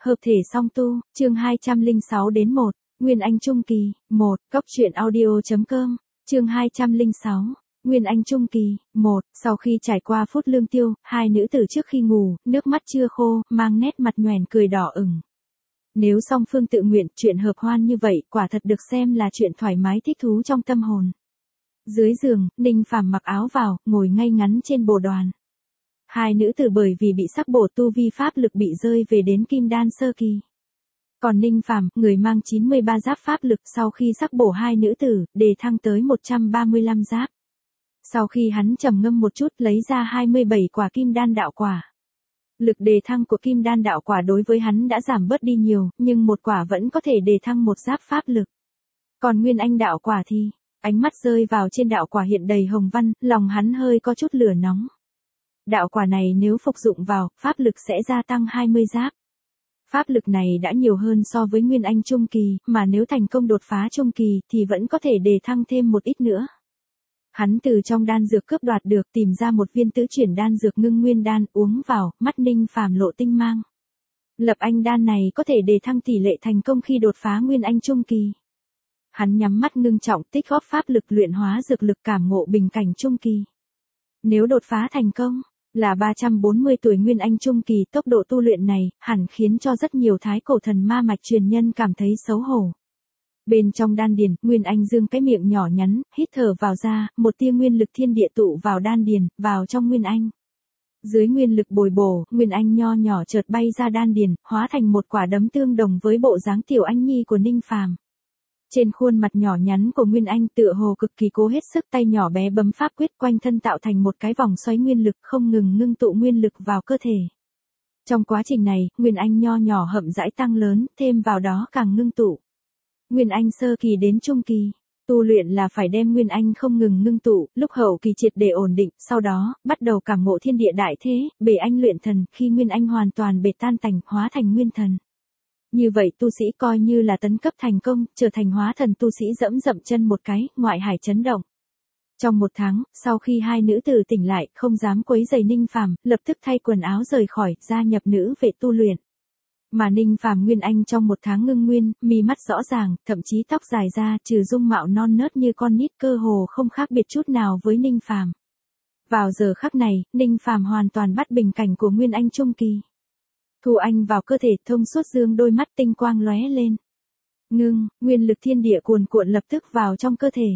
Hợp thể song tu, chương 206 đến 1, Nguyên Anh Trung Kỳ, 1, Cốc truyện audio.com, chương 206, Nguyên Anh Trung Kỳ, 1, sau khi trải qua phút lương tiêu, hai nữ tử trước khi ngủ, nước mắt chưa khô, mang nét mặt nhoẻn cười đỏ ửng. Nếu song phương tự nguyện, chuyện hợp hoan như vậy, quả thật được xem là chuyện thoải mái thích thú trong tâm hồn. Dưới giường, Ninh Phàm mặc áo vào, ngồi ngay ngắn trên bồ đoàn. Hai nữ tử bởi vì bị sắc bổ tu vi pháp lực bị rơi về đến kim đan sơ kỳ. Còn Ninh Phàm, người mang 93 giáp pháp lực sau khi sắc bổ hai nữ tử, đề thăng tới 135 giáp. Sau khi hắn trầm ngâm một chút lấy ra 27 quả kim đan đạo quả. Lực đề thăng của kim đan đạo quả đối với hắn đã giảm bớt đi nhiều, nhưng một quả vẫn có thể đề thăng một giáp pháp lực. Còn Nguyên Anh đạo quả thì, ánh mắt rơi vào trên đạo quả hiện đầy hồng văn, lòng hắn hơi có chút lửa nóng. Đạo quả này nếu phục dụng vào, pháp lực sẽ gia tăng 20 giáp. Pháp lực này đã nhiều hơn so với Nguyên Anh Trung Kỳ, mà nếu thành công đột phá Trung Kỳ thì vẫn có thể đề thăng thêm một ít nữa. Hắn từ trong đan dược cướp đoạt được tìm ra một viên tứ chuyển đan dược ngưng nguyên đan uống vào, mắt Ninh Phàm lộ tinh mang. Lập anh đan này có thể đề thăng tỷ lệ thành công khi đột phá Nguyên Anh Trung Kỳ. Hắn nhắm mắt ngưng trọng tích góp pháp lực luyện hóa dược lực cảm ngộ bình cảnh Trung Kỳ. Nếu đột phá thành công, là 340 tuổi Nguyên Anh Trung Kỳ, tốc độ tu luyện này, hẳn khiến cho rất nhiều thái cổ thần ma mạch truyền nhân cảm thấy xấu hổ. Bên trong đan điền, Nguyên Anh dương cái miệng nhỏ nhắn, hít thở vào ra, một tia nguyên lực thiên địa tụ vào đan điền, vào trong Nguyên Anh. Dưới nguyên lực bồi bổ, Nguyên Anh nho nhỏ chợt bay ra đan điền, hóa thành một quả đấm tương đồng với bộ dáng tiểu anh nhi của Ninh Phàm. Trên khuôn mặt nhỏ nhắn của Nguyên Anh tựa hồ cực kỳ cố hết sức, tay nhỏ bé bấm pháp quyết quanh thân tạo thành một cái vòng xoáy nguyên lực không ngừng ngưng tụ nguyên lực vào cơ thể. Trong quá trình này, Nguyên Anh nho nhỏ hậm rãi tăng lớn, thêm vào đó càng ngưng tụ. Nguyên Anh sơ kỳ đến trung kỳ, tu luyện là phải đem Nguyên Anh không ngừng ngưng tụ, lúc hậu kỳ triệt để ổn định, sau đó, bắt đầu cảm ngộ thiên địa đại thế, bể anh luyện thần, khi Nguyên Anh hoàn toàn bể tan tành, hóa thành nguyên thần. Như vậy tu sĩ coi như là tấn cấp thành công, trở thành hóa thần tu sĩ dẫm chân một cái, ngoại hải chấn động. Trong một tháng, sau khi hai nữ tử tỉnh lại, không dám quấy rầy Ninh Phàm, lập tức thay quần áo rời khỏi, gia nhập nữ vệ tu luyện. Mà Ninh Phàm Nguyên Anh trong một tháng ngưng nguyên, mi mắt rõ ràng, thậm chí tóc dài ra, trừ dung mạo non nớt như con nít cơ hồ không khác biệt chút nào với Ninh Phàm. Vào giờ khắc này, Ninh Phàm hoàn toàn bắt bình cảnh của Nguyên Anh Trung Kỳ. Thu anh vào cơ thể, thông suốt dương đôi mắt tinh quang lóe lên. Ngưng, nguyên lực thiên địa cuồn cuộn lập tức vào trong cơ thể.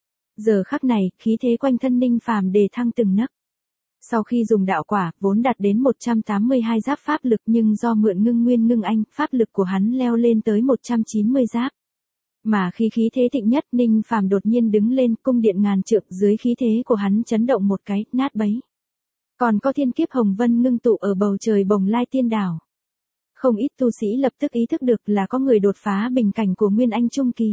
Giờ khắc này, khí thế quanh thân Ninh Phàm đề thăng từng nấc. Sau khi dùng đạo quả, vốn đạt đến 182 giáp pháp lực nhưng do mượn ngưng nguyên ngưng anh, pháp lực của hắn leo lên tới 190 giáp. Mà khi khí thế thịnh nhất, Ninh Phàm đột nhiên đứng lên, cung điện ngàn trượng, dưới khí thế của hắn chấn động một cái, nát bấy. Còn có thiên kiếp hồng vân ngưng tụ ở bầu trời Bồng Lai Tiên Đảo. Không ít tu sĩ lập tức ý thức được là có người đột phá bình cảnh của Nguyên Anh Trung Kỳ.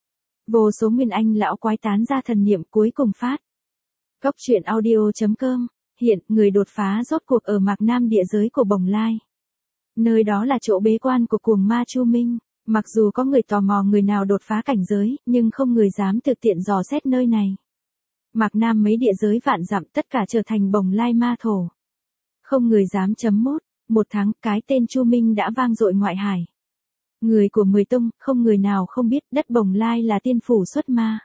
Vô số Nguyên Anh lão quái tán ra thần niệm cuối cùng phát. Cốc truyện audio.com, hiện người đột phá rốt cuộc ở mạc nam địa giới của Bồng Lai. Nơi đó là chỗ bế quan của cuồng ma Chu Minh. Mặc dù có người tò mò người nào đột phá cảnh giới, nhưng không người dám thực tiện dò xét nơi này. Mạc Nam mấy địa giới vạn dặm tất cả trở thành Bồng Lai ma thổ. Không người dám chấm mốt, một tháng cái tên Chu Minh đã vang dội ngoại hải. Người của 10 tông, không người nào không biết đất Bồng Lai là tiên phủ xuất ma.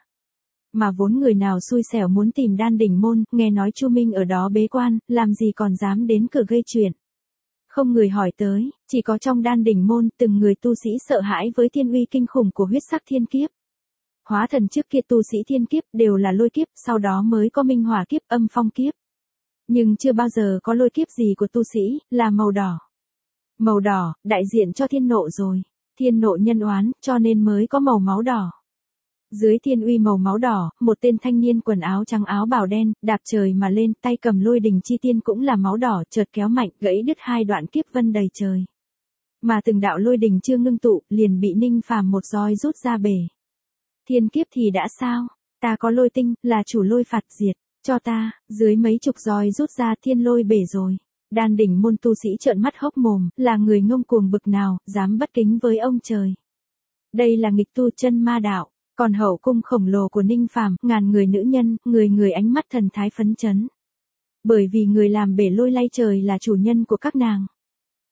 Mà vốn người nào xui xẻo muốn tìm đan đỉnh môn, nghe nói Chu Minh ở đó bế quan, làm gì còn dám đến cửa gây chuyện. Không người hỏi tới, chỉ có trong đan đỉnh môn từng người tu sĩ sợ hãi với thiên uy kinh khủng của huyết sắc thiên kiếp. Hóa thần trước kia tu sĩ thiên kiếp đều là lôi kiếp, sau đó mới có minh hỏa kiếp, âm phong kiếp. Nhưng chưa bao giờ có lôi kiếp gì của tu sĩ, là màu đỏ. Màu đỏ, đại diện cho thiên nộ rồi. Thiên nộ nhân oán, cho nên mới có màu máu đỏ. Dưới thiên uy màu máu đỏ, một tên thanh niên quần áo trắng áo bào đen, đạp trời mà lên, tay cầm lôi đình chi tiên cũng là máu đỏ, chợt kéo mạnh, gãy đứt hai đoạn kiếp vân đầy trời. Mà từng đạo lôi đình chưa ngưng tụ, liền bị Ninh Phàm một roi rút ra bể. Thiên kiếp thì đã sao? Ta có lôi tinh, là chủ lôi phạt diệt, cho ta, dưới mấy chục roi rút ra thiên lôi bể rồi. Đan đỉnh môn tu sĩ trợn mắt hốc mồm, là người ngông cuồng bực nào, dám bất kính với ông trời. Đây là nghịch tu chân ma đạo, còn hậu cung khổng lồ của Ninh Phàm, ngàn người nữ nhân, người ánh mắt thần thái phấn chấn. Bởi vì người làm bể lôi lay trời là chủ nhân của các nàng.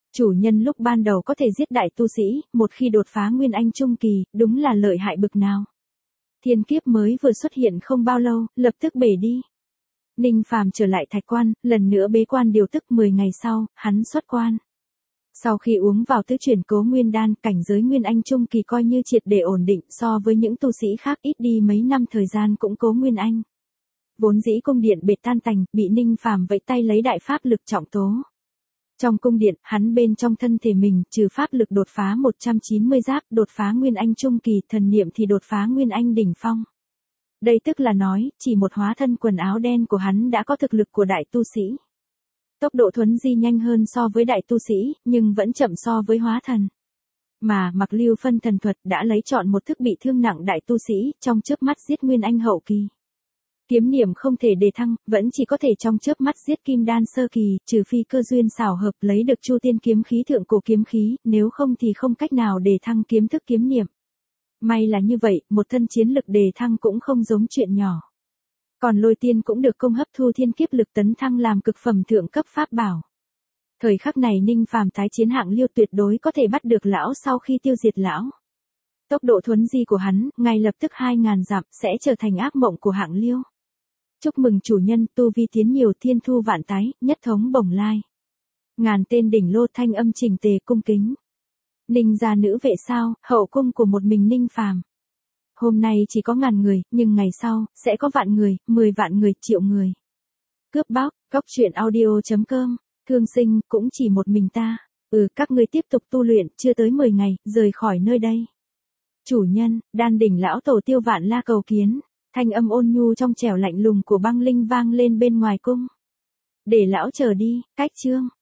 Chủ nhân lúc ban đầu có thể giết đại tu sĩ, một khi đột phá Nguyên Anh Trung Kỳ, đúng là lợi hại bực nào. Thiên kiếp mới vừa xuất hiện không bao lâu, lập tức bể đi. Ninh Phàm trở lại Thạch Quan, lần nữa bế quan điều tức 10 ngày sau, hắn xuất quan. Sau khi uống vào tứ chuyển Cố Nguyên đan, cảnh giới Nguyên Anh Trung Kỳ coi như triệt để ổn định, so với những tu sĩ khác ít đi mấy năm thời gian cũng Cố Nguyên Anh. Vốn dĩ cung điện bệt tan tành, bị Ninh Phàm vẫy tay lấy đại pháp lực trọng tố. Trong cung điện, hắn bên trong thân thể mình, trừ pháp lực đột phá 190 giáp, đột phá Nguyên Anh Trung Kỳ, thần niệm thì đột phá Nguyên Anh đỉnh phong. Đây tức là nói, chỉ một hóa thân quần áo đen của hắn đã có thực lực của đại tu sĩ. Tốc độ thuấn di nhanh hơn so với đại tu sĩ, nhưng vẫn chậm so với hóa thần. Mà Mặc Lưu phân thần thuật đã lấy chọn một thức bị thương nặng đại tu sĩ, trong chớp mắt giết Nguyên Anh hậu kỳ. Kiếm niệm không thể đề thăng, vẫn chỉ có thể trong chớp mắt giết Kim Đan sơ kỳ, trừ phi cơ duyên xảo hợp lấy được Chu Tiên kiếm khí thượng cổ kiếm khí, nếu không thì không cách nào đề thăng kiếm thức kiếm niệm. May là như vậy, một thân chiến lực đề thăng cũng không giống chuyện nhỏ. Còn Lôi Tiên cũng được công hấp thu thiên kiếp lực tấn thăng làm cực phẩm thượng cấp pháp bảo. Thời khắc này Ninh Phàm tái chiến Hạng Liêu tuyệt đối có thể bắt được lão sau khi tiêu diệt lão. Tốc độ thuấn di của hắn, ngay lập tức 2000 dặm, sẽ trở thành ác mộng của Hạng Liêu. Chúc mừng chủ nhân, tu vi tiến nhiều, thiên thu vạn tái, nhất thống bổng lai. Ngàn tên đỉnh lô thanh âm chỉnh tề cung kính. Ninh gia nữ vệ sao, hậu cung của một mình Ninh Phàm. Hôm nay chỉ có 1000 người, nhưng ngày sau, sẽ có vạn người, 10 vạn người, triệu người. Cướp bóc, goctruyện.audio.com, thương sinh, cũng chỉ một mình ta. Các ngươi tiếp tục tu luyện, chưa tới 10 ngày, rời khỏi nơi đây. Chủ nhân, đan đỉnh lão tổ Tiêu Vạn La cầu kiến. Thanh âm ôn nhu trong trẻo lạnh lùng của Băng Linh vang lên bên ngoài cung. Để lão chờ đi, cách chương.